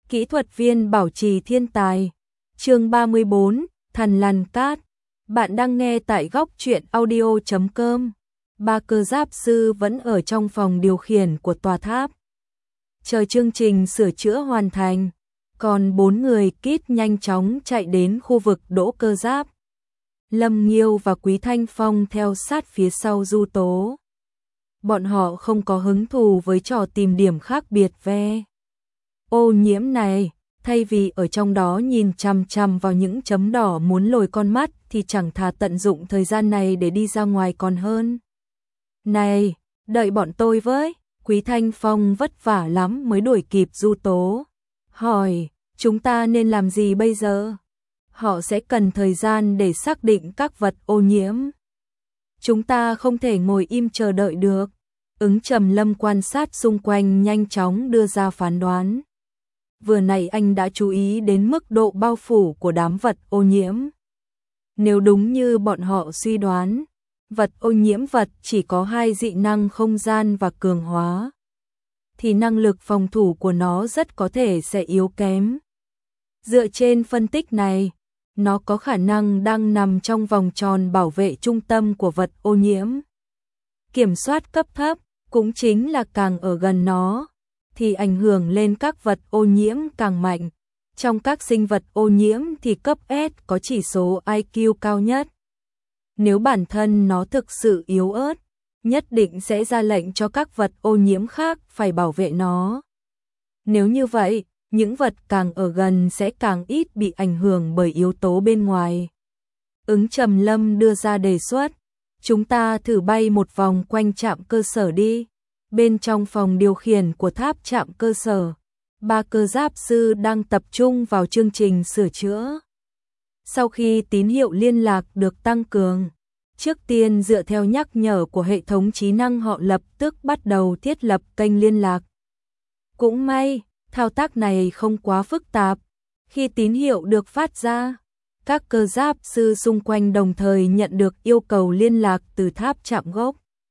Kỹ thuật viên bảo trì thiên tài. Chương 34, Thần Lằn Cát. Bạn đang nghe tại góc truyện audio.com. Ba cơ giáp sư vẫn ở trong phòng điều khiển của tòa tháp. Chờ chương trình sửa chữa hoàn thành, còn 4 người kít nhanh chóng chạy đến khu vực đỗ cơ giáp. Lâm Nghiêu và Quý Thanh Phong theo sát phía sau Du Tố. Bọn họ không có hứng thú với trò tìm điểm khác biệt ve ô nhiễm này, thay vì ở trong đó nhìn chằm chằm vào những chấm đỏ muốn lồi con mắt thì chẳng thà tận dụng thời gian này để đi ra ngoài còn hơn. Này, đợi bọn tôi với. Quý Thanh Phong vất vả lắm mới đuổi kịp Du Tố. Hỏi, chúng ta nên làm gì bây giờ? Họ sẽ cần thời gian để xác định các vật ô nhiễm. Chúng ta không thể ngồi im chờ đợi được. Ứng Trầm Lâm quan sát xung quanh nhanh chóng đưa ra phán đoán. Vừa nãy anh đã chú ý đến mức độ bao phủ của đám vật ô nhiễm. Nếu đúng như bọn họ suy đoán, vật ô nhiễm vật chỉ có 2 dị năng không gian và cường hóa, thì năng lực phòng thủ của nó rất có thể sẽ yếu kém. Dựa trên phân tích này, nó có khả năng đang nằm trong vòng tròn bảo vệ trung tâm của vật ô nhiễm. Kiểm soát cấp thấp, cũng chính là càng ở gần nó, thì ảnh hưởng lên các vật ô nhiễm càng mạnh. Trong các sinh vật ô nhiễm thì cấp S có chỉ số IQ cao nhất. Nếu bản thân nó thực sự yếu ớt, nhất định sẽ ra lệnh cho các vật ô nhiễm khác phải bảo vệ nó. Nếu như vậy, những vật càng ở gần sẽ càng ít bị ảnh hưởng bởi yếu tố bên ngoài. Ứng Trầm Lâm đưa ra đề xuất, chúng ta thử bay một vòng quanh trạm cơ sở đi. Bên trong phòng điều khiển của tháp trạm cơ sở, 3 cơ giáp sư đang tập trung vào chương trình sửa chữa. Sau khi tín hiệu liên lạc được tăng cường, trước tiên dựa theo nhắc nhở của hệ thống trí năng họ lập tức bắt đầu thiết lập kênh liên lạc. Cũng may, thao tác này không quá phức tạp. Khi tín hiệu được phát ra, các cơ giáp sư xung quanh đồng thời nhận được yêu cầu liên lạc từ tháp trạm gốc.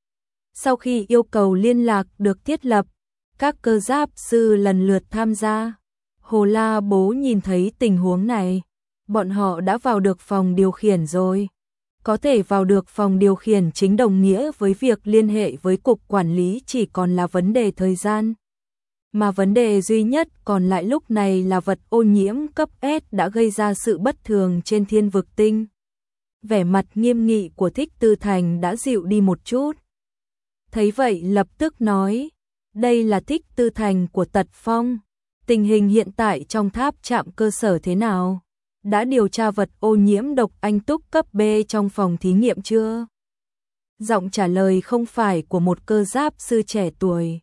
Sau khi yêu cầu liên lạc được thiết lập, các cơ giáp sư lần lượt tham gia. Hồ La Bố nhìn thấy tình huống này, bọn họ đã vào được phòng điều khiển rồi. Có thể vào được phòng điều khiển chính đồng nghĩa với việc liên hệ với cục quản lý chỉ còn là vấn đề thời gian. Mà vấn đề duy nhất còn lại lúc này là vật ô nhiễm cấp S đã gây ra sự bất thường trên thiên vực tinh. Vẻ mặt nghiêm nghị của Thích Tư Thành đã dịu đi một chút. Thấy vậy lập tức nói, đây là Thích Tư Thành của Tật Phong. Tình hình hiện tại trong tháp trạm cơ sở thế nào? Đã điều tra vật ô nhiễm độc anh túc cấp B trong phòng thí nghiệm chưa? Giọng trả lời không phải của một cơ giáp sư trẻ tuổi,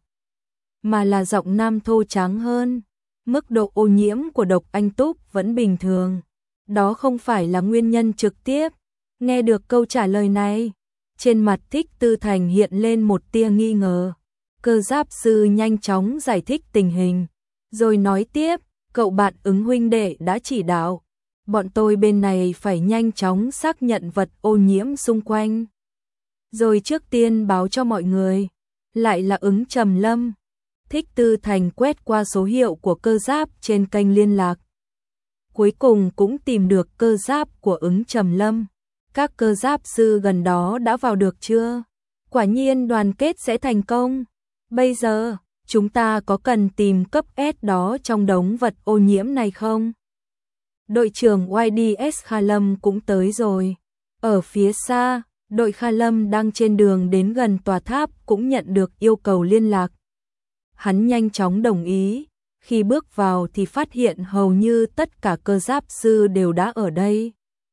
mà là giọng nam thô tráng hơn. Mức độ ô nhiễm của độc anh túc vẫn bình thường. Đó không phải là nguyên nhân trực tiếp. Nghe được câu trả lời này, trên mặt Thích Tư Thành hiện lên một tia nghi ngờ. Cơ giáp sư nhanh chóng giải thích tình hình, rồi nói tiếp, cậu bạn Ứng huynh đệ đã chỉ đạo. Bọn tôi bên này phải nhanh chóng xác nhận vật ô nhiễm xung quanh, rồi trước tiên báo cho mọi người. Lại là Ứng Trầm Lâm. Thích Tư Thành quét qua số hiệu của cơ giáp trên kênh liên lạc. Cuối cùng cũng tìm được cơ giáp của Ứng Trầm Lâm. Các cơ giáp sư gần đó đã vào được chưa? Quả nhiên đoàn kết sẽ thành công. Bây giờ, chúng ta có cần tìm cấp S đó trong đống vật ô nhiễm này không? Đội trưởng YDS Kha Lâm cũng tới rồi. Ở phía xa, đội Kha Lâm đang trên đường đến gần tòa tháp cũng nhận được yêu cầu liên lạc. Hắn nhanh chóng đồng ý. Khi bước vào thì phát hiện hầu như tất cả cơ giáp sư đều đã ở đây,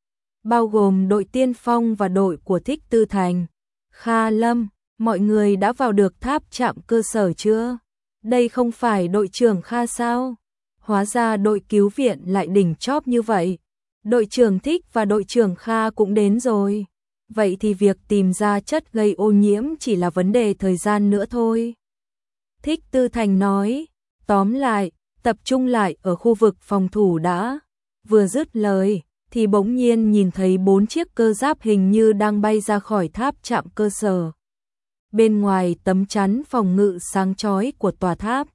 bao gồm đội tiên phong và đội của Thích Tư Thành. Kha Lâm, mọi người đã vào được tháp trạm cơ sở chưa? Đây không phải đội trưởng Kha sao? Hóa ra đội cứu viện lại đỉnh chóp như vậy. Đội trưởng Thích và đội trưởng Kha cũng đến rồi. Vậy thì việc tìm ra chất gây ô nhiễm chỉ là vấn đề thời gian nữa thôi. Thích Tư Thành nói, tóm lại, tập trung lại ở khu vực phòng thủ đã. Vừa dứt lời, thì bỗng nhiên nhìn thấy 4 chiếc cơ giáp hình như đang bay ra khỏi tháp trạm cơ sở. Bên ngoài tấm chắn phòng ngự sáng chói của tòa tháp,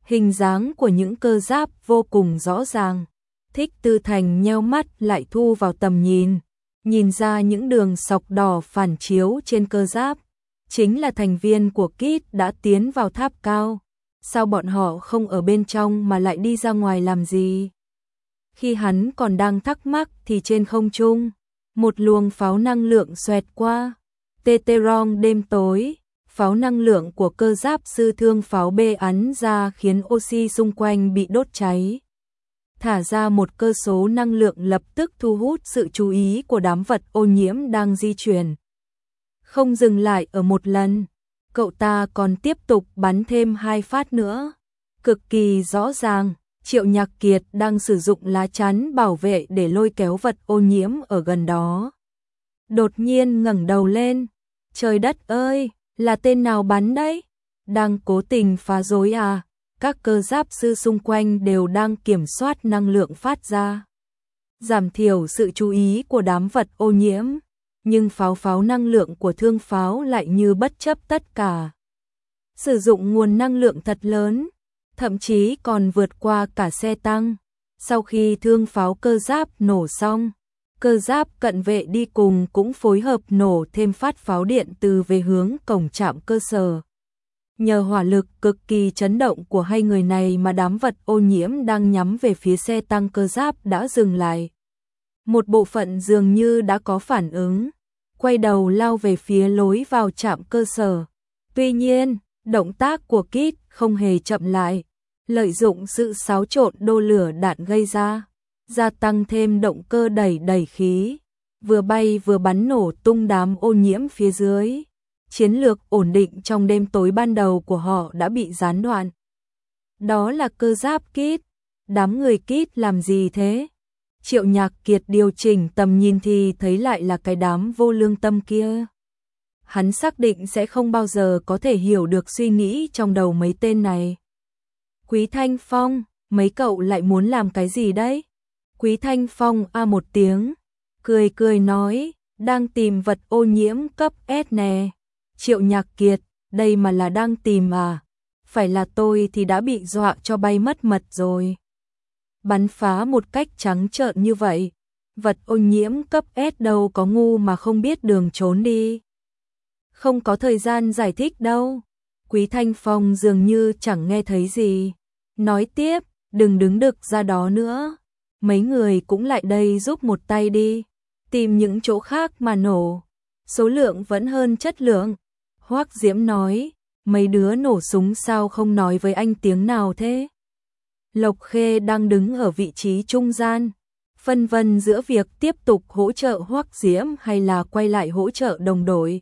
Hình dáng của những cơ giáp vô cùng rõ ràng. Thích Tư Thành nheo mắt lại thu vào tầm nhìn ra những đường sọc đỏ phản chiếu trên cơ giáp. Chính là thành viên của KIT đã tiến vào tháp cao. Sao bọn họ không ở bên trong mà lại đi ra ngoài làm gì? Khi hắn còn đang thắc mắc thì trên không trung, một luồng pháo năng lượng xoẹt qua. Teteron đêm tối, pháo năng lượng của cơ giáp sư thương pháo bê ắn ra khiến oxy xung quanh bị đốt cháy. Thả ra một cơ số năng lượng lập tức thu hút sự chú ý của đám vật ô nhiễm đang di chuyển. Không dừng lại ở một lần, cậu ta còn tiếp tục bắn thêm 2 phát nữa. Cực kỳ rõ ràng, Triệu Nhạc Kiệt đang sử dụng lá chắn bảo vệ để lôi kéo vật ô nhiễm ở gần đó. Đột nhiên ngẩng đầu lên, trời đất ơi, là tên nào bắn đấy? Đang cố tình phá rối à? Các cơ giáp sư xung quanh đều đang kiểm soát năng lượng phát ra, giảm thiểu sự chú ý của đám vật ô nhiễm, nhưng pháo năng lượng của thương pháo lại như bất chấp tất cả. Sử dụng nguồn năng lượng thật lớn, thậm chí còn vượt qua cả xe tăng. Sau khi thương pháo cơ giáp nổ xong, cơ giáp cận vệ đi cùng cũng phối hợp nổ thêm phát pháo điện từ về hướng cổng trạm cơ sở. Nhờ hỏa lực cực kỳ chấn động của hai người này mà đám vật ô nhiễm đang nhắm về phía xe tăng cơ giáp đã dừng lại. Một bộ phận dường như đã có phản ứng, quay đầu lao về phía lối vào trạm cơ sở. Tuy nhiên, động tác của KIT không hề chậm lại, lợi dụng sự xáo trộn đô lửa đạn gây ra, gia tăng thêm động cơ đẩy khí, vừa bay vừa bắn nổ tung đám ô nhiễm phía dưới. Chiến lược ổn định trong đêm tối ban đầu của họ đã bị gián đoạn. Đó là cơ giáp KIT. Đám người KIT làm gì thế? Triệu Nhạc Kiệt điều chỉnh tầm nhìn thì thấy lại là cái đám vô lương tâm kia. Hắn xác định sẽ không bao giờ có thể hiểu được suy nghĩ trong đầu mấy tên này. Quý Thanh Phong, mấy cậu lại muốn làm cái gì đấy? Quý Thanh Phong một tiếng, cười nói, đang tìm vật ô nhiễm cấp S nè. Triệu Nhạc Kiệt, đây mà là đang tìm à? Phải là tôi thì đã bị dọa cho bay mất mật rồi. Bắn phá một cách trắng trợn như vậy, vật ô nhiễm cấp S đâu có ngu mà không biết đường trốn đi. Không có thời gian giải thích đâu. Quý Thanh Phong dường như chẳng nghe thấy gì. Nói tiếp, đừng đứng đực ra đó nữa. Mấy người cũng lại đây giúp một tay đi. Tìm những chỗ khác mà nổ. Số lượng vẫn hơn chất lượng. Hoắc Diễm nói, mấy đứa nổ súng sao không nói với anh tiếng nào thế? Lộc Khê đang đứng ở vị trí trung gian, phân vân giữa việc tiếp tục hỗ trợ Hoắc Diễm hay là quay lại hỗ trợ đồng đội.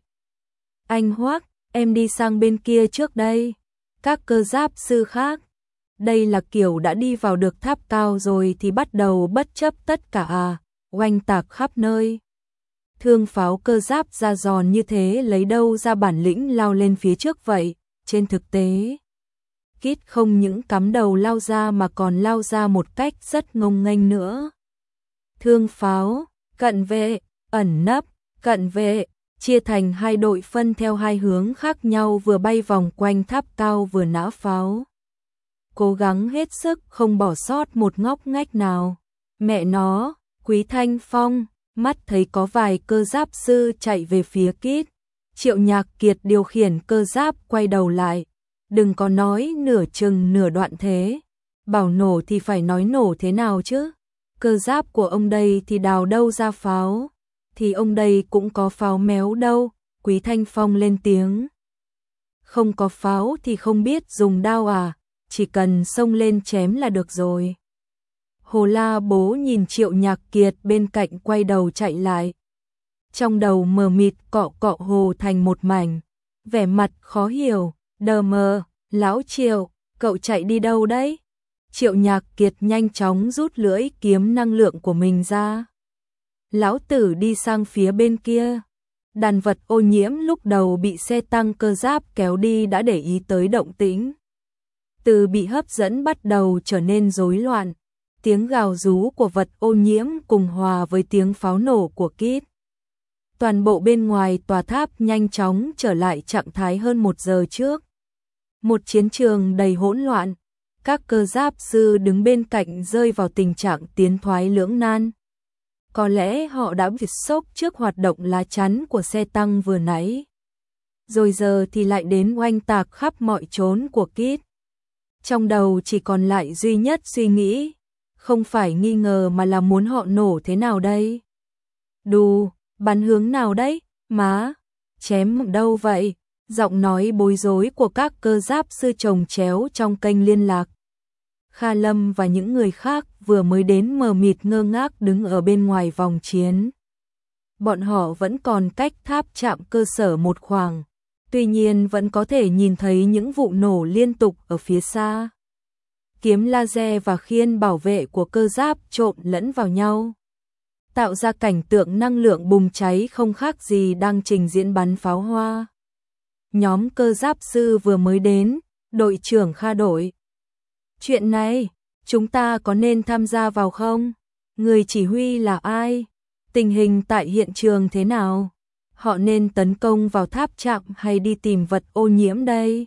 Anh Hoắc, em đi sang bên kia trước đây. Các cơ giáp sư khác, đây là kiểu đã đi vào được tháp cao rồi thì bắt đầu bất chấp tất cả oanh tạc khắp nơi. Thương pháo cơ giáp ra giòn như thế lấy đâu ra bản lĩnh lao lên phía trước vậy? Trên thực tế, KIT không những cắm đầu lao ra mà còn lao ra một cách rất ngông nghênh nữa. Thương pháo, cận vệ, ẩn nấp, cận vệ, chia thành 2 đội phân theo 2 hướng khác nhau vừa bay vòng quanh tháp cao vừa nã pháo. Cố gắng hết sức không bỏ sót một ngóc ngách nào. Mẹ nó, Quý Thanh Phong, mắt thấy có vài cơ giáp sư chạy về phía KIT. Triệu Nhạc Kiệt điều khiển cơ giáp quay đầu lại. Đừng có nói nửa chừng nửa đoạn thế. Bảo nổ thì phải nói nổ thế nào chứ? Cơ giáp của ông đây thì đào đâu ra pháo? Thì ông đây cũng có pháo méo đâu. Quý Thanh Phong lên tiếng. Không có pháo thì không biết dùng đao à? Chỉ cần xông lên chém là được rồi. Hồ La Bố nhìn Triệu Nhạc Kiệt bên cạnh quay đầu chạy lại. Trong đầu mờ mịt cọ hồ thành một mảnh. Vẻ mặt khó hiểu, đờ mờ, lão Triệu, cậu chạy đi đâu đấy? Triệu Nhạc Kiệt nhanh chóng rút lưỡi kiếm năng lượng của mình ra. Lão tử đi sang phía bên kia. Đàn vật ô nhiễm lúc đầu bị xe tăng cơ giáp kéo đi đã để ý tới động tĩnh. Từ bị hấp dẫn bắt đầu trở nên rối loạn. Tiếng gào rú của vật ô nhiễm cùng hòa với tiếng pháo nổ của KIT. Toàn bộ bên ngoài tòa tháp nhanh chóng trở lại trạng thái hơn 1 giờ trước. Một chiến trường đầy hỗn loạn. Các cơ giáp sư đứng bên cạnh rơi vào tình trạng tiến thoái lưỡng nan. Có lẽ họ đã bị sốc trước hoạt động lá chắn của xe tăng vừa nãy. Rồi giờ thì lại đến oanh tạc khắp mọi chốn của Kit. Trong đầu chỉ còn lại duy nhất suy nghĩ, không phải nghi ngờ mà là muốn họ nổ thế nào đây? Đù, bắn hướng nào đấy? Má, chém đâu vậy? Giọng nói bối rối của các cơ giáp sư chồng chéo trong kênh liên lạc. Kha Lâm và những người khác vừa mới đến mờ mịt ngơ ngác đứng ở bên ngoài vòng chiến. Bọn họ vẫn còn cách tháp trạm cơ sở một khoảng, tuy nhiên vẫn có thể nhìn thấy những vụ nổ liên tục ở phía xa. Kiếm laser và khiên bảo vệ của cơ giáp trộn lẫn vào nhau, tạo ra cảnh tượng năng lượng bùng cháy không khác gì đang trình diễn bắn pháo hoa. Nhóm cơ giáp sư vừa mới đến, đội trưởng Kha đổi. Chuyện này, chúng ta có nên tham gia vào không? Người chỉ huy là ai? Tình hình tại hiện trường thế nào? Họ nên tấn công vào tháp trạm hay đi tìm vật ô nhiễm đây?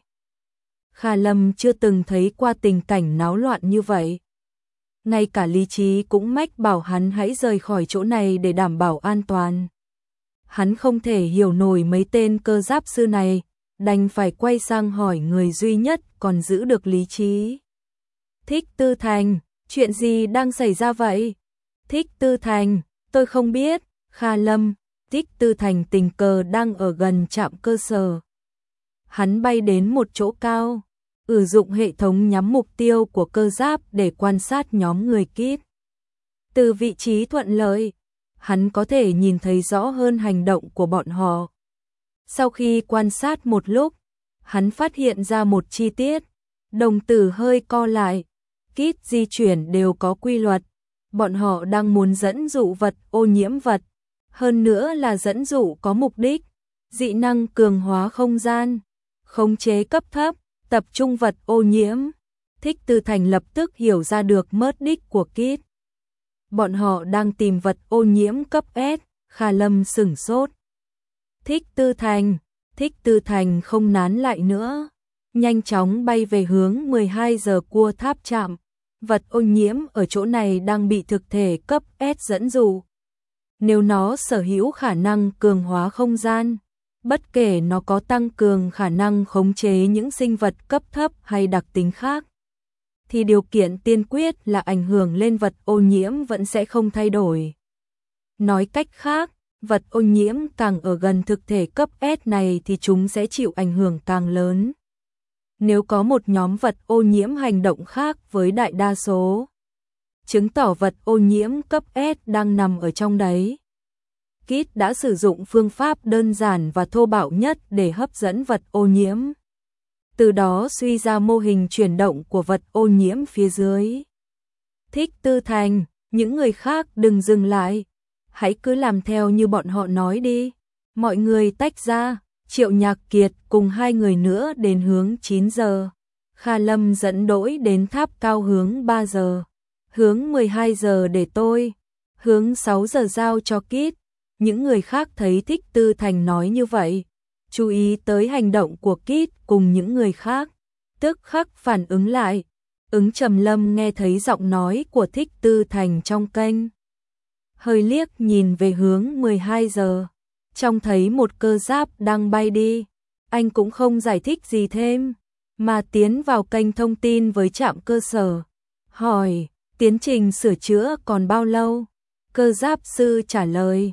Kha Lâm chưa từng thấy qua tình cảnh náo loạn như vậy. Ngay cả lý trí cũng mách bảo hắn hãy rời khỏi chỗ này để đảm bảo an toàn. Hắn không thể hiểu nổi mấy tên cơ giáp sư này, đành phải quay sang hỏi người duy nhất còn giữ được lý trí. Thích Tư Thành, chuyện gì đang xảy ra vậy? Thích Tư Thành, tôi không biết. Kha Lâm, Thích Tư Thành tình cờ đang ở gần trạm cơ sở. Hắn bay đến một chỗ cao, sử dụng hệ thống nhắm mục tiêu của cơ giáp để quan sát nhóm người Kit. Từ vị trí thuận lợi, hắn có thể nhìn thấy rõ hơn hành động của bọn họ. Sau khi quan sát một lúc, hắn phát hiện ra một chi tiết, đồng tử hơi co lại. Kit di chuyển đều có quy luật, bọn họ đang muốn dẫn dụ vật ô nhiễm vật, hơn nữa là dẫn dụ có mục đích, dị năng cường hóa không gian, khống chế cấp thấp, tập trung vật ô nhiễm. Thích Tư Thành lập tức hiểu ra được mớt đích của Kit. Bọn họ đang tìm vật ô nhiễm cấp S. Kha Lâm sửng sốt. Thích Tư Thành không nán lại nữa, nhanh chóng bay về hướng 12 giờ cua tháp trạm. Vật ô nhiễm ở chỗ này đang bị thực thể cấp S dẫn dụ. Nếu nó sở hữu khả năng cường hóa không gian, bất kể nó có tăng cường khả năng khống chế những sinh vật cấp thấp hay đặc tính khác, thì điều kiện tiên quyết là ảnh hưởng lên vật ô nhiễm vẫn sẽ không thay đổi. Nói cách khác, vật ô nhiễm càng ở gần thực thể cấp S này thì chúng sẽ chịu ảnh hưởng càng lớn. Nếu có một nhóm vật ô nhiễm hành động khác với đại đa số, chứng tỏ vật ô nhiễm cấp S đang nằm ở trong đấy. Kit đã sử dụng phương pháp đơn giản và thô bạo nhất để hấp dẫn vật ô nhiễm, từ đó suy ra mô hình chuyển động của vật ô nhiễm phía dưới. Thích Tư Thành, những người khác đừng dừng lại, hãy cứ làm theo như bọn họ nói đi. Mọi người tách ra, Triệu Nhạc Kiệt cùng hai người nữa đến hướng 9 giờ. Kha Lâm dẫn Đỗi đến tháp cao hướng 3 giờ. Hướng 12 giờ để tôi, hướng 6 giờ giao cho Kit. Những người khác thấy Thích Tư Thành nói như vậy, chú ý tới hành động của Kit cùng những người khác, tức khắc phản ứng lại. Ứng Trầm Lâm nghe thấy giọng nói của Thích Tư Thành trong kênh, hơi liếc nhìn về hướng 12 giờ, trông thấy một cơ giáp đang bay đi. Anh cũng không giải thích gì thêm, mà tiến vào kênh thông tin với trạm cơ sở, hỏi tiến trình sửa chữa còn bao lâu. Cơ giáp sư trả lời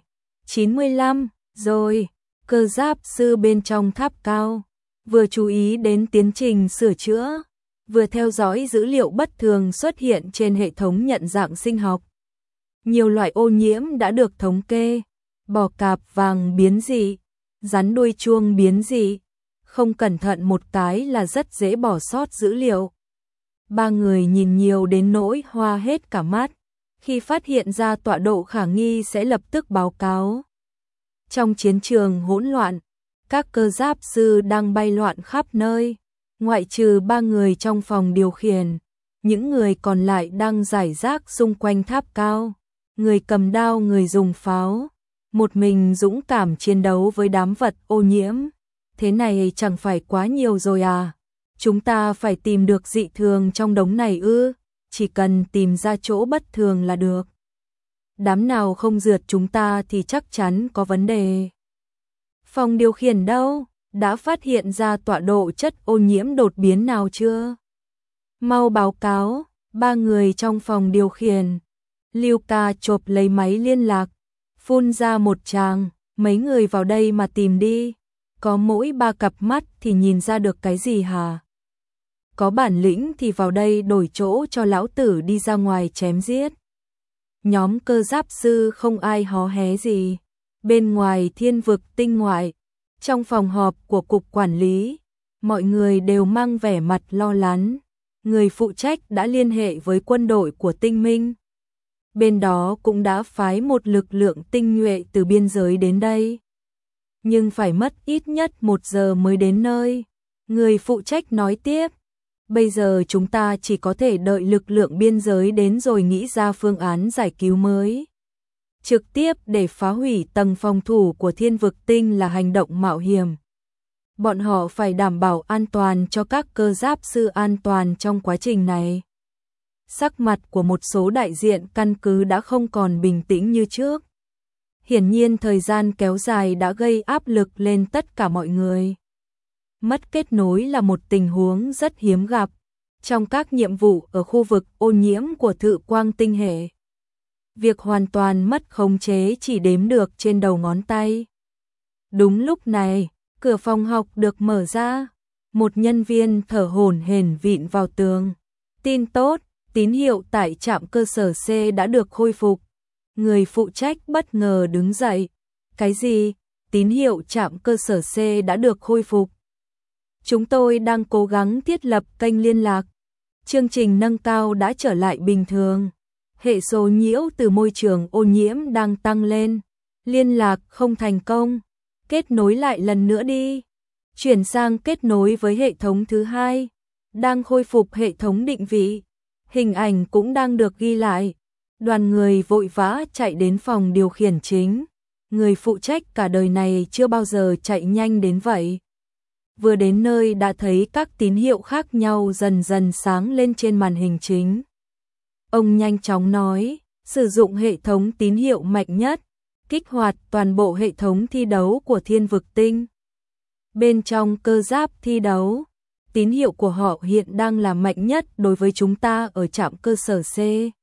95 rồi. Cơ giáp sư bên trong tháp cao vừa chú ý đến tiến trình sửa chữa, vừa theo dõi dữ liệu bất thường xuất hiện trên hệ thống nhận dạng sinh học. Nhiều loại ô nhiễm đã được thống kê, bò cạp vàng biến dị, rắn đuôi chuông biến dị, không cẩn thận một cái là rất dễ bỏ sót dữ liệu. Ba người nhìn nhiều đến nỗi hoa hết cả mắt, khi phát hiện ra tọa độ khả nghi sẽ lập tức báo cáo. Trong chiến trường hỗn loạn, các cơ giáp sư đang bay loạn khắp nơi, ngoại trừ ba người trong phòng điều khiển, những người còn lại đang rải rác xung quanh tháp cao, người cầm đao, người dùng pháo, một mình dũng cảm chiến đấu với đám vật ô nhiễm. Thế này chẳng phải quá nhiều rồi à? Chúng ta phải tìm được dị thường trong đống này ư? Chỉ cần tìm ra chỗ bất thường là được. Đám nào không rượt chúng ta thì chắc chắn có vấn đề. Phòng điều khiển đâu? Đã phát hiện ra tọa độ chất ô nhiễm đột biến nào chưa? Mau báo cáo. 3 người trong phòng điều khiển. Luca chộp lấy máy liên lạc, phun ra một tràng, mấy người vào đây mà tìm đi. Có mỗi 3 cặp mắt thì nhìn ra được cái gì hả? Có bản lĩnh thì vào đây đổi chỗ cho lão tử đi ra ngoài chém giết. Nhóm cơ giáp sư không ai hó hé gì. Bên ngoài thiên vực tinh ngoại, trong phòng họp của cục quản lý, mọi người đều mang vẻ mặt lo lắng. Người phụ trách đã liên hệ với quân đội của tinh minh. Bên đó cũng đã phái một lực lượng tinh nhuệ từ biên giới đến đây. Nhưng phải mất ít nhất 1 giờ mới đến nơi. Người phụ trách nói tiếp. Bây giờ chúng ta chỉ có thể đợi lực lượng biên giới đến rồi nghĩ ra phương án giải cứu mới. Trực tiếp để phá hủy tầng phòng thủ của thiên vực tinh là hành động mạo hiểm. Bọn họ phải đảm bảo an toàn cho các cơ giáp sư an toàn trong quá trình này. Sắc mặt của một số đại diện căn cứ đã không còn bình tĩnh như trước. Hiển nhiên thời gian kéo dài đã gây áp lực lên tất cả mọi người. Mất kết nối là một tình huống rất hiếm gặp trong các nhiệm vụ ở khu vực ô nhiễm của Thự Quang tinh hệ. Việc hoàn toàn mất khống chế chỉ đếm được trên đầu ngón tay. Đúng lúc này, cửa phòng học được mở ra. Một nhân viên thở hổn hển vịn vào tường. Tin tốt, tín hiệu tại trạm cơ sở C đã được khôi phục. Người phụ trách bất ngờ đứng dậy. Cái gì? Tín hiệu trạm cơ sở C đã được khôi phục. Chúng tôi đang cố gắng thiết lập kênh liên lạc. Chương trình nâng cao đã trở lại bình thường. Hệ số nhiễu từ môi trường ô nhiễm đang tăng lên. Liên lạc không thành công. Kết nối lại lần nữa đi. Chuyển sang kết nối với hệ thống thứ 2. Đang khôi phục hệ thống định vị. Hình ảnh cũng đang được ghi lại. Đoàn người vội vã chạy đến phòng điều khiển chính. Người phụ trách cả đời này chưa bao giờ chạy nhanh đến vậy. Vừa đến nơi đã thấy các tín hiệu khác nhau dần dần sáng lên trên màn hình chính. Ông nhanh chóng nói, sử dụng hệ thống tín hiệu mạnh nhất, kích hoạt toàn bộ hệ thống thi đấu của thiên vực tinh. Bên trong cơ giáp thi đấu, tín hiệu của họ hiện đang là mạnh nhất đối với chúng ta ở trạm cơ sở C.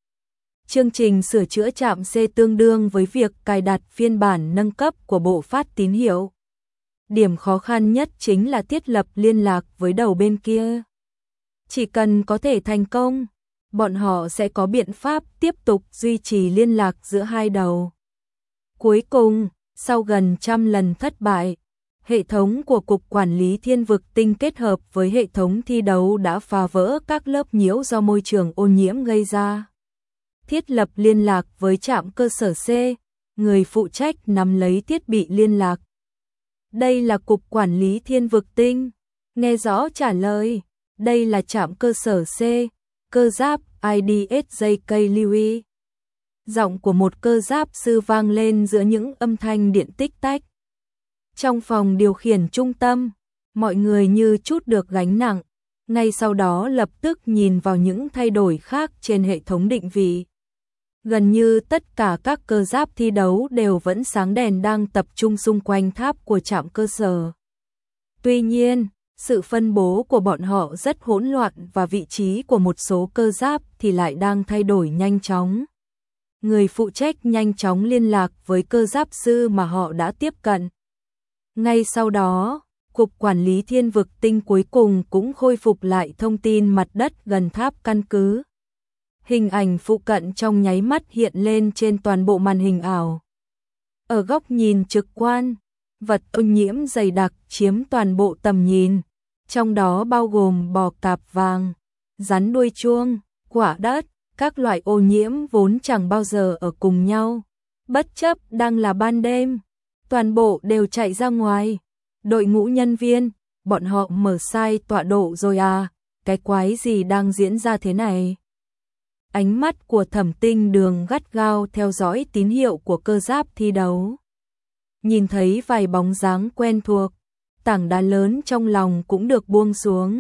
Chương trình sửa chữa trạm C tương đương với việc cài đặt phiên bản nâng cấp của bộ phát tín hiệu. Điểm khó khăn nhất chính là thiết lập liên lạc với đầu bên kia. Chỉ cần có thể thành công, bọn họ sẽ có biện pháp tiếp tục duy trì liên lạc giữa hai đầu. Cuối cùng, sau gần 100 lần thất bại, hệ thống của Cục Quản lý Thiên vực Tinh kết hợp với hệ thống thi đấu đã phá vỡ các lớp nhiễu do môi trường ô nhiễm gây ra. Thiết lập liên lạc với trạm cơ sở C, người phụ trách nắm lấy thiết bị liên lạc. Đây là Cục Quản lý Thiên vực Tinh. Nghe rõ trả lời. Đây là trạm cơ sở C, cơ giáp IDSJK Liui. Giọng của một cơ giáp sư vang lên giữa những âm thanh điện tích tách. Trong phòng điều khiển trung tâm, mọi người như trút được gánh nặng, ngay sau đó lập tức nhìn vào những thay đổi khác trên hệ thống định vị. Gần như tất cả các cơ giáp thi đấu đều vẫn sáng đèn đang tập trung xung quanh tháp của trạm cơ sở. Tuy nhiên, sự phân bố của bọn họ rất hỗn loạn và vị trí của một số cơ giáp thì lại đang thay đổi nhanh chóng. Người phụ trách nhanh chóng liên lạc với cơ giáp sư mà họ đã tiếp cận. Ngay sau đó, Cục Quản lý Thiên vực Tinh cuối cùng cũng khôi phục lại thông tin mặt đất gần tháp căn cứ. Hình ảnh phụ cận trong nháy mắt hiện lên trên toàn bộ màn hình ảo. Ở góc nhìn trực quan, vật ô nhiễm dày đặc chiếm toàn bộ tầm nhìn, trong đó bao gồm bò cạp vàng, rắn đuôi chuông, quả đất, các loại ô nhiễm vốn chẳng bao giờ ở cùng nhau. Bất chấp đang là ban đêm, toàn bộ đều chạy ra ngoài. Đội ngũ nhân viên, bọn họ mở sai tọa độ rồi à, cái quái gì đang diễn ra thế này? Ánh mắt của Thẩm Tinh Đường gắt gao theo dõi tín hiệu của cơ giáp thi đấu. Nhìn thấy vài bóng dáng quen thuộc, tảng đá lớn trong lòng cũng được buông xuống.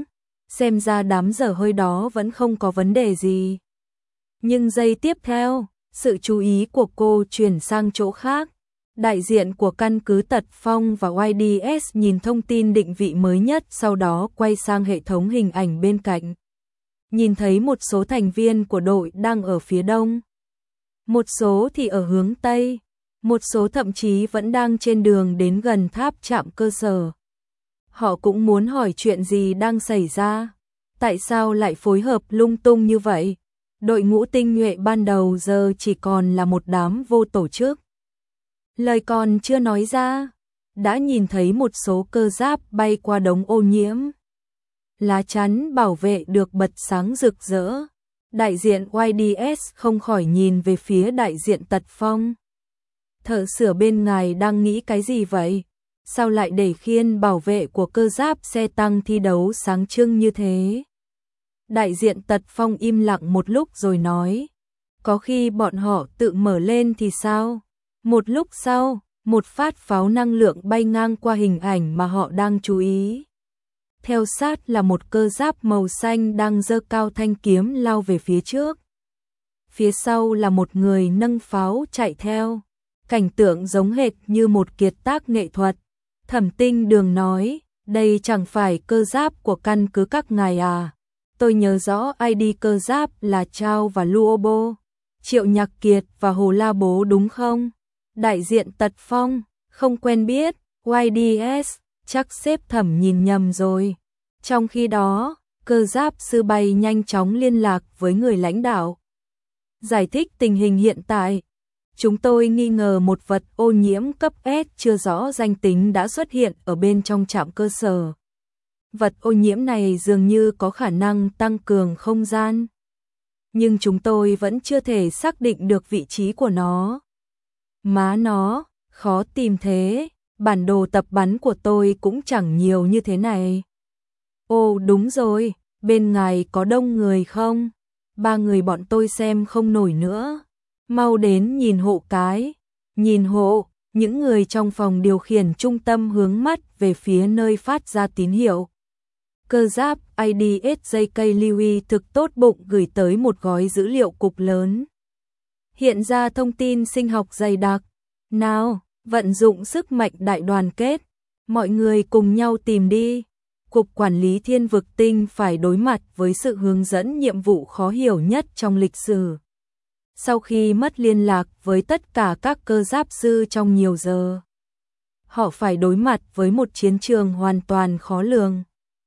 xem ra đám dở hơi đó vẫn không có vấn đề gì. Nhưng giây tiếp theo, sự chú ý của cô chuyển sang chỗ khác. Đại diện của căn cứ Tật Phong và YDS nhìn thông tin định vị mới nhất, sau đó quay sang hệ thống hình ảnh bên cạnh. Nhìn thấy một số thành viên của đội đang ở phía đông, một số thì ở hướng tây, một số thậm chí vẫn đang trên đường đến gần tháp trạm cơ sở. Họ cũng muốn hỏi chuyện gì đang xảy ra, tại sao lại phối hợp lung tung như vậy. Đội ngũ tinh nhuệ ban đầu giờ chỉ còn là một đám vô tổ chức. Lời còn chưa nói ra, đã nhìn thấy một số cơ giáp bay qua đống ô nhiễm. Lá chắn bảo vệ được bật sáng rực rỡ. Đại diện YDS không khỏi nhìn về phía đại diện Tật Phong. Thợ sửa bên ngài đang nghĩ cái gì vậy? Sao lại để khiên bảo vệ của cơ giáp xe tăng thi đấu sáng trưng như thế? Đại diện Tật Phong im lặng một lúc rồi nói. Có khi bọn họ tự mở lên thì sao? Một lúc sau, một phát pháo năng lượng bay ngang qua hình ảnh mà họ đang chú ý. Theo sát là một cơ giáp màu xanh đang giơ cao thanh kiếm lao về phía trước. Phía sau là một người nâng pháo chạy theo. Cảnh tượng giống hệt như một kiệt tác nghệ thuật. Thẩm Tinh Đường nói, đây chẳng phải cơ giáp của căn cứ các ngài à? Tôi nhớ rõ ID cơ giáp là Chao và Luobo, Triệu Nhạc Kiệt và Hồ La Bố đúng không? Đại diện Tật Phong, không quen biết. YDS, chắc xếp Thẩm nhìn nhầm rồi. Trong khi đó, cơ giáp sư bay nhanh chóng liên lạc với người lãnh đạo. Giải thích tình hình hiện tại. Chúng tôi nghi ngờ một vật ô nhiễm cấp S chưa rõ danh tính đã xuất hiện ở bên trong trạm cơ sở. Vật ô nhiễm này dường như có khả năng tăng cường không gian. Nhưng chúng tôi vẫn chưa thể xác định được vị trí của nó. Má nó, khó tìm thế, bản đồ tập bắn của tôi cũng chẳng nhiều như thế này. Ồ đúng rồi, bên ngài có đông người không? 3 người bọn tôi xem không nổi nữa. Mau đến nhìn hộ cái. Nhìn hộ, những người trong phòng điều khiển trung tâm hướng mắt về phía nơi phát ra tín hiệu. Cơ giáp IDSJK Liwi thực tốt bụng gửi tới một gói dữ liệu cục lớn. Hiện ra thông tin sinh học dày đặc. Nào, vận dụng sức mạnh đại đoàn kết. Mọi người cùng nhau tìm đi. Cục Quản lý Thiên vực Tinh phải đối mặt với sự hướng dẫn nhiệm vụ khó hiểu nhất trong lịch sử. Sau khi mất liên lạc với tất cả các cơ giáp sư trong nhiều giờ, họ phải đối mặt với một chiến trường hoàn toàn khó lường.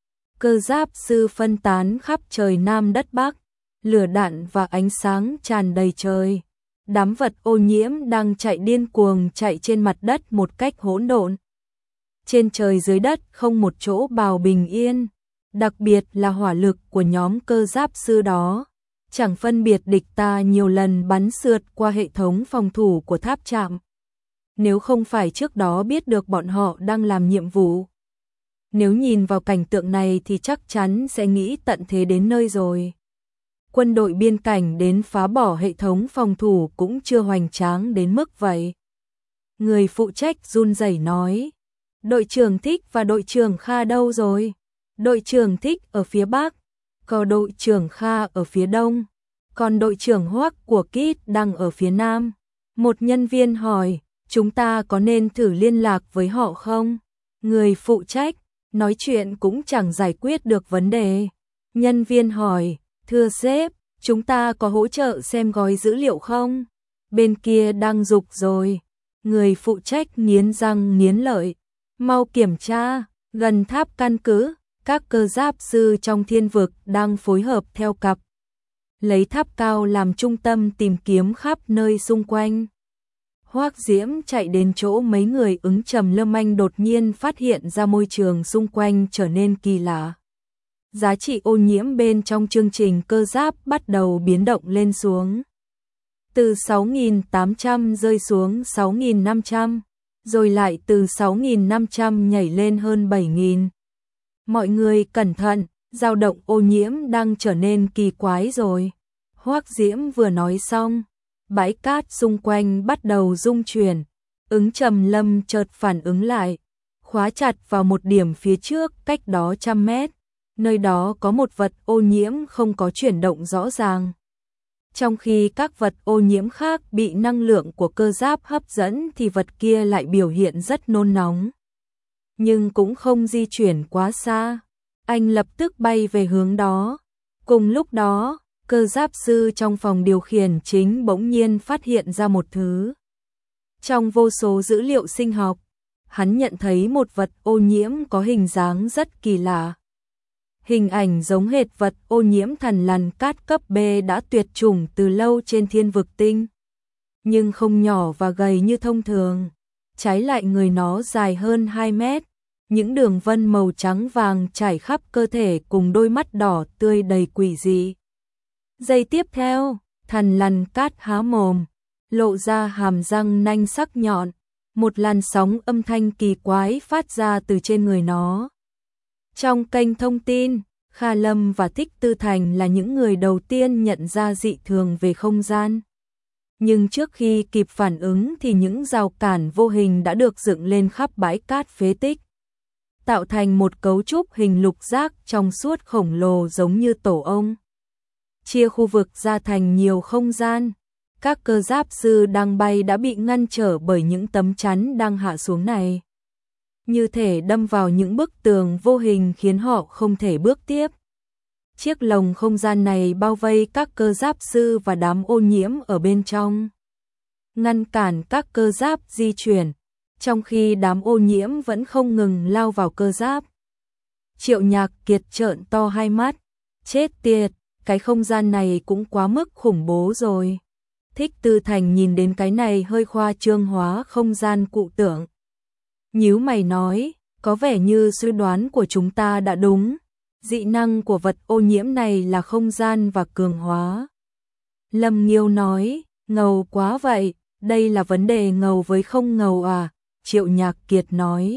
Cơ giáp sư phân tán khắp trời Nam đất Bắc, lửa đạn và ánh sáng tràn đầy trời. Đám vật ô nhiễm đang chạy điên cuồng chạy trên mặt đất một cách hỗn độn. Trên trời dưới đất không một chỗ bào bình yên, đặc biệt là hỏa lực của nhóm cơ giáp sư đó. Chẳng phân biệt địch ta nhiều lần bắn sượt qua hệ thống phòng thủ của tháp trạm. Nếu không phải trước đó biết được bọn họ đang làm nhiệm vụ. Nếu nhìn vào cảnh tượng này thì chắc chắn sẽ nghĩ tận thế đến nơi rồi. Quân đội biên cảnh đến phá bỏ hệ thống phòng thủ cũng chưa hoành tráng đến mức vậy. Người phụ trách run rẩy nói. Đội trưởng Thích và đội trưởng Kha đâu rồi? Đội trưởng Thích ở phía Bắc, còn đội trưởng Kha ở phía Đông, còn đội trưởng Hoắc của Kit đang ở phía Nam. Một nhân viên hỏi, chúng ta có nên thử liên lạc với họ không? Người phụ trách, nói chuyện cũng chẳng giải quyết được vấn đề. Nhân viên hỏi, thưa sếp, chúng ta có hỗ trợ xem gói dữ liệu không? Bên kia đang giục rồi. Người phụ trách nghiến răng nghiến lợi. Mau kiểm tra, gần tháp căn cứ, các cơ giáp sư trong thiên vực đang phối hợp theo cặp. Lấy tháp cao làm trung tâm tìm kiếm khắp nơi xung quanh. Hoắc Diễm chạy đến chỗ mấy người ứng trầm lâm anh đột nhiên phát hiện ra môi trường xung quanh trở nên kỳ lạ. Giá trị ô nhiễm bên trong chương trình cơ giáp bắt đầu biến động lên xuống. Từ 6.800 rơi xuống 6.500, rồi lại từ 6.500 nhảy lên hơn 7.000. Mọi người cẩn thận, dao động ô nhiễm đang trở nên kỳ quái rồi. Hoắc Diễm vừa nói xong, bãi cát xung quanh bắt đầu rung chuyển. Ứng trầm lâm chợt phản ứng lại, khóa chặt vào một điểm phía trước cách đó 100 mét. nơi đó có một vật ô nhiễm không có chuyển động rõ ràng. Trong khi các vật ô nhiễm khác bị năng lượng của cơ giáp hấp dẫn thì vật kia lại biểu hiện rất nôn nóng. Nhưng cũng không di chuyển quá xa. Anh lập tức bay về hướng đó. Cùng lúc đó, cơ giáp sư trong phòng điều khiển chính bỗng nhiên phát hiện ra một thứ. Trong vô số dữ liệu sinh học, hắn nhận thấy một vật ô nhiễm có hình dáng rất kỳ lạ. Hình ảnh giống hệt vật ô nhiễm thằn lằn cát cấp B đã tuyệt chủng từ lâu trên thiên vực tinh. Nhưng không nhỏ và gầy như thông thường. Trái lại người nó dài hơn 2 mét. Những đường vân màu trắng vàng trải khắp cơ thể cùng đôi mắt đỏ tươi đầy quỷ dị. Giây tiếp theo, thằn lằn cát há mồm, lộ ra hàm răng nanh sắc nhọn. Một làn sóng âm thanh kỳ quái phát ra từ trên người nó. Trong kênh thông tin, Kha Lâm và Thích Tư Thành là những người đầu tiên nhận ra dị thường về không gian. Nhưng trước khi kịp phản ứng thì những rào cản vô hình đã được dựng lên khắp bãi cát phế tích, tạo thành một cấu trúc hình lục giác trong suốt khổng lồ giống như tổ ong. Chia khu vực ra thành nhiều không gian. Các cơ giáp sư đang bay đã bị ngăn trở bởi những tấm chắn đang hạ xuống này. Như thể đâm vào những bức tường vô hình khiến họ không thể bước tiếp. Chiếc lồng không gian này bao vây các cơ giáp sư và đám ô nhiễm ở bên trong, ngăn cản các cơ giáp di chuyển, trong khi đám ô nhiễm vẫn không ngừng lao vào cơ giáp. Triệu Nhạc Kiệt trợn to hai mắt, chết tiệt, cái không gian này cũng quá mức khủng bố rồi. Thích Tư Thành nhìn đến cái này hơi khoa trương hóa không gian cụ tưởng. Nhíu mày nói, có vẻ như suy đoán của chúng ta đã đúng. Dị năng của vật ô nhiễm này là không gian và cường hóa. Lâm Nghiêu nói, ngầu quá vậy, đây là vấn đề ngầu với không ngầu à? Triệu Nhạc Kiệt nói.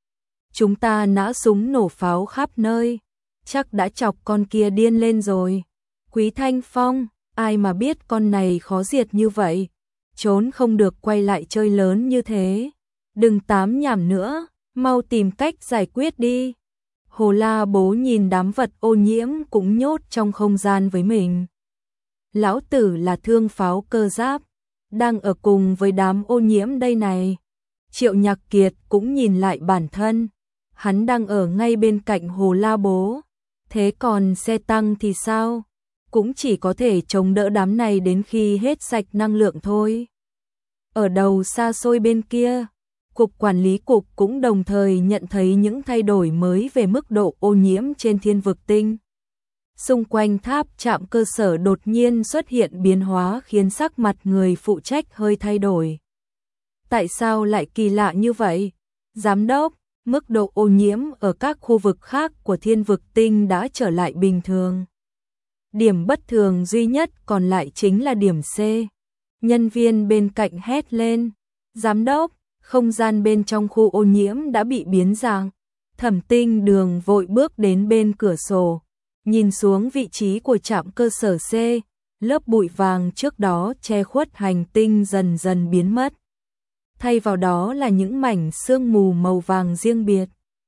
Chúng ta nã súng nổ pháo khắp nơi, chắc đã chọc con kia điên lên rồi. Quý Thanh Phong, ai mà biết con này khó diệt như vậy, trốn không được quay lại chơi lớn như thế. Đừng tám nhảm nữa, mau tìm cách giải quyết đi. Hồ La Bố nhìn đám vật ô nhiễm cũng nhốt trong không gian với mình. Lão tử là thương pháo cơ giáp, đang ở cùng với đám ô nhiễm đây này. Triệu Nhạc Kiệt cũng nhìn lại bản thân, hắn đang ở ngay bên cạnh Hồ La Bố. Thế còn xe tăng thì sao? Cũng chỉ có thể chống đỡ đám này đến khi hết sạch năng lượng thôi. Ở đầu xa xôi bên kia, Cục Quản lý Cục cũng đồng thời nhận thấy những thay đổi mới về mức độ ô nhiễm trên thiên vực tinh. Xung quanh tháp trạm cơ sở đột nhiên xuất hiện biến hóa khiến sắc mặt người phụ trách hơi thay đổi. Tại sao lại kỳ lạ như vậy? Giám đốc, mức độ ô nhiễm ở các khu vực khác của thiên vực tinh đã trở lại bình thường. Điểm bất thường duy nhất còn lại chính là điểm C. Nhân viên bên cạnh hét lên. Giám đốc, không gian bên trong khu ô nhiễm đã bị biến dạng. Thẩm Tinh Đường vội bước đến bên cửa sổ, nhìn xuống vị trí của trạm cơ sở C, lớp bụi vàng trước đó che khuất hành tinh dần dần biến mất. Thay vào đó là những mảnh sương mù màu vàng riêng biệt.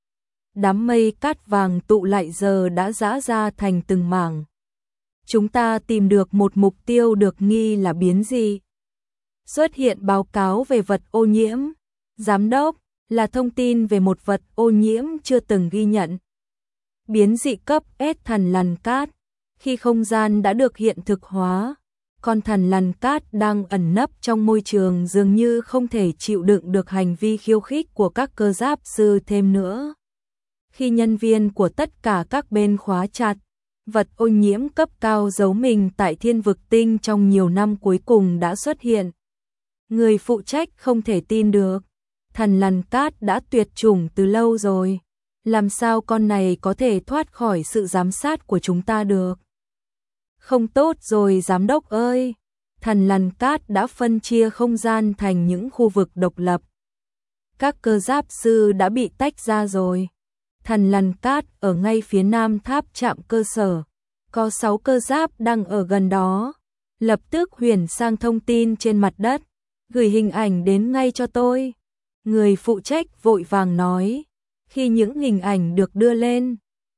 Đám mây cát vàng tụ lại giờ đã giã ra thành từng mảng. Chúng ta tìm được một mục tiêu được nghi là biến dị. Xuất hiện báo cáo về vật ô nhiễm. Giám đốc, là thông tin về một vật ô nhiễm chưa từng ghi nhận. Biến dị cấp S thằn lằn cát. Khi không gian đã được hiện thực hóa, con thằn lằn cát đang ẩn nấp trong môi trường dường như không thể chịu đựng được hành vi khiêu khích của các cơ giáp sư thêm nữa. Khi nhân viên của tất cả các bên khóa chặt, vật ô nhiễm cấp cao giấu mình tại thiên vực tinh trong nhiều năm cuối cùng đã xuất hiện. Người phụ trách không thể tin được. Thằn lằn cát đã tuyệt chủng từ lâu rồi. Làm sao con này có thể thoát khỏi sự giám sát của chúng ta được? Không tốt rồi giám đốc ơi. Thằn lằn cát đã phân chia không gian thành những khu vực độc lập. Các cơ giáp sư đã bị tách ra rồi. Thằn lằn cát ở ngay phía nam tháp trạm cơ sở. Có 6 cơ giáp đang ở gần đó. Lập tức huyền sang thông tin trên mặt đất. Gửi hình ảnh đến ngay cho tôi. Người phụ trách vội vàng nói. Khi những hình ảnh được đưa lên,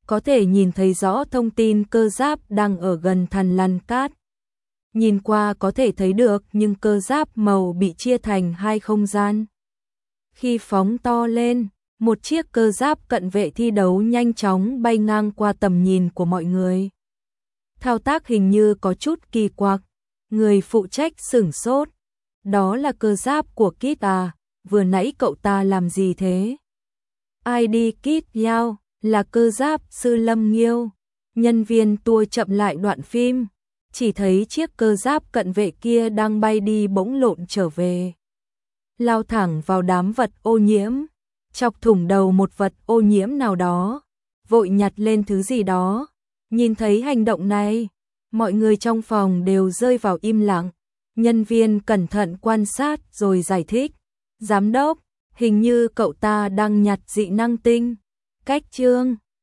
có thể nhìn thấy rõ thông tin cơ giáp đang ở gần Thằn Lằn Cát. Nhìn qua có thể thấy được nhưng cơ giáp màu bị chia thành hai không gian. Khi phóng to lên, một chiếc cơ giáp cận vệ thi đấu nhanh chóng bay ngang qua tầm nhìn của mọi người. Thao tác hình như có chút kỳ quặc, người phụ trách sửng sốt. Đó là cơ giáp của Kit à, vừa nãy cậu ta làm gì thế? ID Kit Yao, là cơ giáp sư Lâm Nghiêu. Nhân viên tua chậm lại đoạn phim, chỉ thấy chiếc cơ giáp cận vệ kia đang bay đi bỗng lộn trở về. Lao thẳng vào đám vật ô nhiễm, chọc thủng đầu một vật ô nhiễm nào đó, vội nhặt lên thứ gì đó. Nhìn thấy hành động này, mọi người trong phòng đều rơi vào im lặng. Nhân viên cẩn thận quan sát rồi giải thích. Giám đốc, hình như cậu ta đang nhặt dị năng tinh. Cách chương